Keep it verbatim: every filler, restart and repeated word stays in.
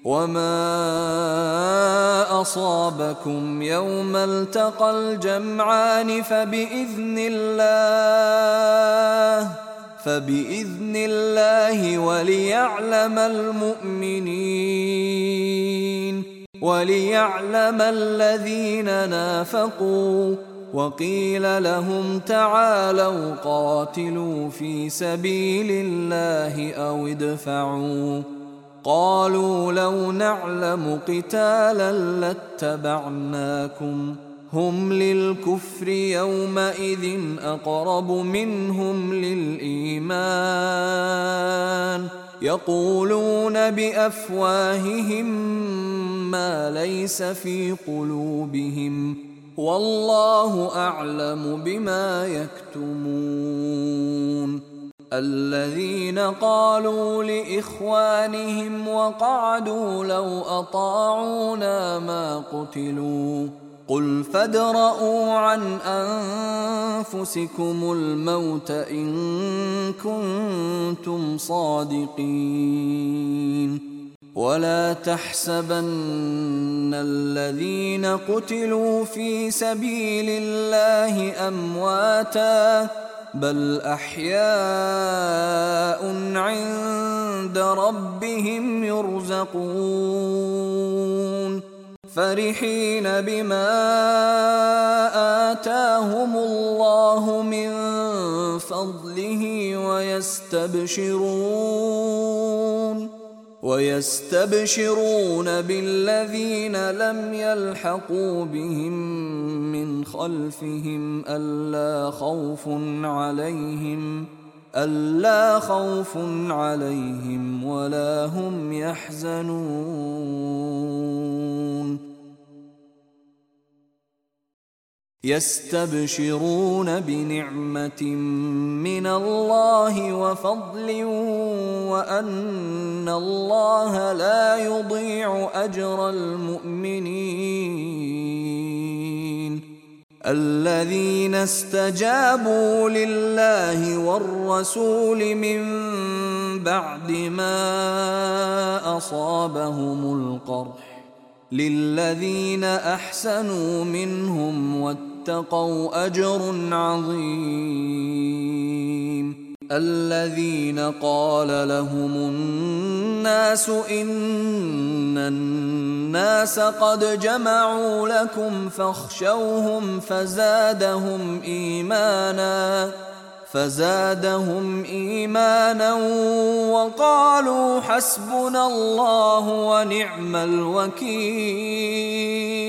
وما أصابكم يوم التقى الجمعان فبإذن الله فبإذن الله وليعلم المؤمنين وليعلم الذين نافقوا. وقيل لهم تعالوا قاتلوا في سبيل الله أو ادفعوا. قالوا لو نعلم قتالا لاتبعناكم هم للكفر يومئذ أقرب منهم للإيمان يقولون بأفواههم ما ليس في قلوبهم والله أعلم بما يكتمون. الذين قالوا لإخوانهم وقعدوا لو أطاعونا ما قتلوا قل فادرءوا عن أنفسكم الموت إن كنتم صادقين. ولا تحسبن الذين قتلوا في سبيل الله أمواتا بل أحياء عند ربهم يرزقون فرحين بما آتاهم الله من فضله ويستبشرون ويستبشرون بالذين لم يلحقوا بهم من خلفهم ألا خوف عليهم ألا خوف عليهم ولا هم يحزنون. يستبشرون بنعمة من الله وفضل وأن الله لا يضيع أجر المؤمنين. الذين استجابوا لله والرسول من بعد ما أصابهم القرح للذين أحسنوا منهم واتقوا أجر عظيم. الذين قال لهم الناس إن الناس قد جمعوا لكم فاخشوهم فزادهم إيمانا فزادهم إيمانا وقالوا حسبنا الله ونعم الوكيل.